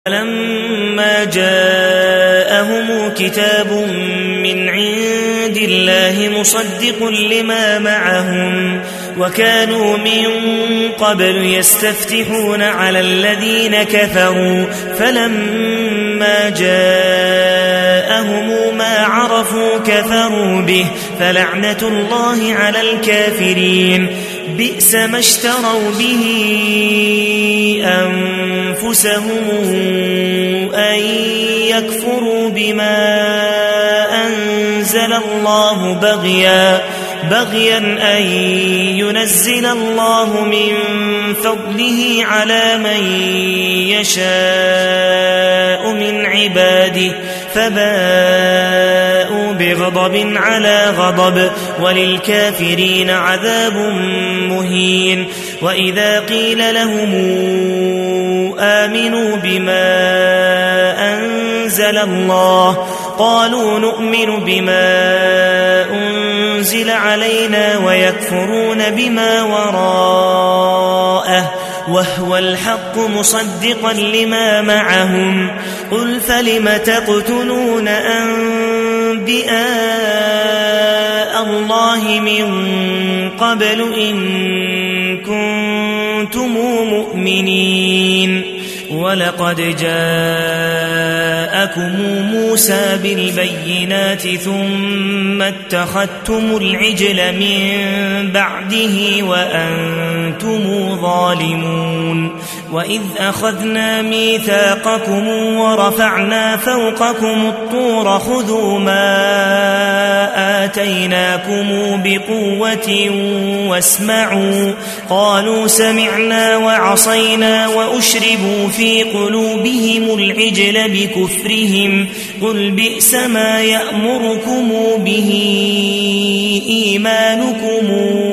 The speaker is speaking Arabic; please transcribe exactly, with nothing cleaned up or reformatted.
فلما جاءهم كتاب من عند الله مصدق لما معهم وكانوا من قبل يستفتحون على الذين كفروا فلما جاءهم ما عرفوا كفروا به فلعنة الله على الكافرين. بئس ما اشتروا به أنفسهم أن يكفروا بما أنزل الله بغيا بغيا أن ينزل الله من فضله على من يشاء من عباده فباءوا بغضب على غضب وللكافرين عذاب مهين. وإذا قيل لهم آمنوا بما أنزل الله قالوا نؤمن بما أنزل علينا ويكفرون بما وراءه وهو الحق مصدقا لما معهم. قل فلم تقتلون أنبياء الله من قبل إن كنتم مؤمنين. ولقد جاءكم موسى بالبينات ثم اتخذتم العجل من بعده وأنتم ظالمون. وإذ أخذنا ميثاقكم ورفعنا فوقكم الطور خذوا ما آتيناكم بقوة واسمعوا قالوا سمعنا وعصينا وأشربوا في قلوبهم العجل بكفرهم. قل بئس ما يأمركم به إيمانكم